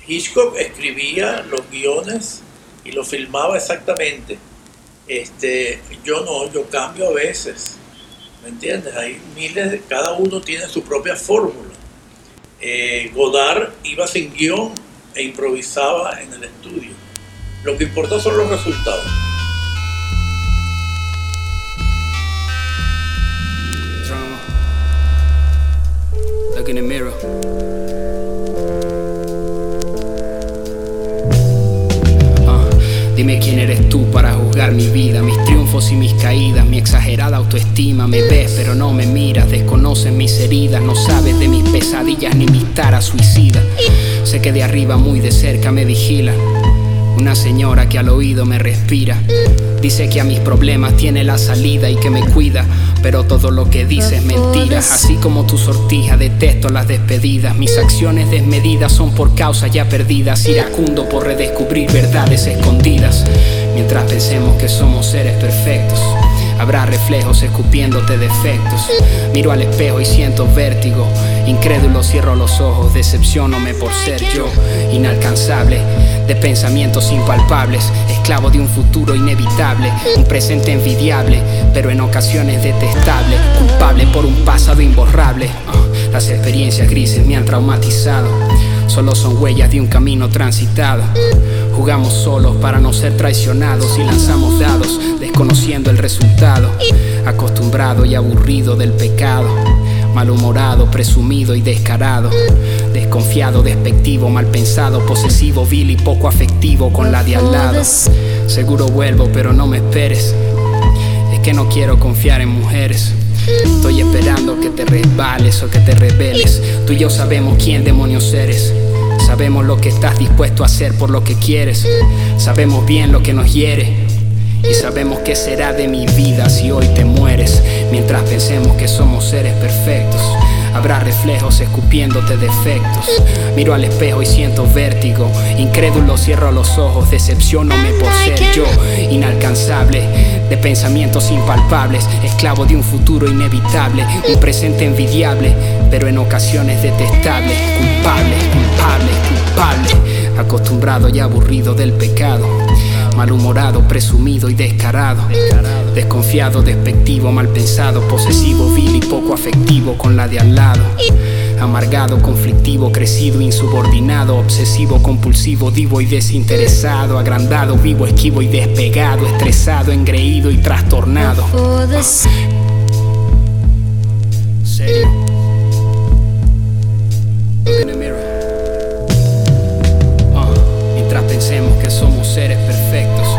Hitchcock escribía los guiones y los filmaba exactamente. Yo no, yo cambio a veces, ¿me entiendes? Hay miles, cada uno tiene su propia fórmula. Godard iba sin guión e improvisaba en el estudio. Lo que importa son los resultados. Drama. Look in the mirror. Dime quién eres tú para juzgar mi vida, mis triunfos y mis caídas, mi exagerada autoestima. Me ves pero no me miras, desconoces mis heridas, no sabes de mis pesadillas ni mis taras suicidas. Sé que de arriba muy de cerca me vigilan, una señora que al oído me respira. Dice que a mis problemas tiene la salida y que me cuida, pero todo lo que dice es mentira. Así como tu sortija, detesto las despedidas. Mis acciones desmedidas son por causas ya perdidas, iracundo por redescubrir verdades escondidas. Mientras pensemos que somos seres perfectos, habrá reflejos escupiéndote defectos. Miro al espejo y siento vértigo, incrédulo cierro los ojos, decepciónome por ser yo. Inalcanzable, de pensamientos impalpables, esclavo de un futuro inevitable, un presente envidiable, pero en ocasiones detestable, culpable por un pasado imborrable. Las experiencias grises me han traumatizado, solo son huellas de un camino transitado. Jugamos solos para no ser traicionados y lanzamos dados, desconociendo el resultado. Acostumbrado y aburrido del pecado, malhumorado, presumido y descarado, desconfiado, despectivo, mal pensado, posesivo, vil y poco afectivo con la de al lado. Seguro vuelvo pero no me esperes, es que no quiero confiar en mujeres. Estoy esperando que te resbales o que te rebeles. Tú y yo sabemos quién demonios eres, sabemos lo que estás dispuesto a hacer por lo que quieres, sabemos bien lo que nos hiere y sabemos qué será de mi vida si hoy te mueres. Mientras pensemos que somos seres perfectos, habrá reflejos escupiéndote defectos. Miro al espejo y siento vértigo, incrédulo cierro los ojos, decepciónome por ser yo. Inalcanzable, de pensamientos impalpables, esclavo de un futuro inevitable, un presente envidiable, pero en ocasiones detestable. Culpable, culpable, culpable, acostumbrado y aburrido del pecado, malhumorado, presumido y descarado, desconfiado, despectivo, mal pensado, posesivo, vil y poco afectivo con la de al lado. Amargado, conflictivo, crecido, insubordinado, obsesivo, compulsivo, divo y desinteresado, agrandado, vivo, esquivo y despegado, estresado, engreído y trastornado. ¿Serio? Look in the mirror. Mientras pensemos que somos seres perfectos,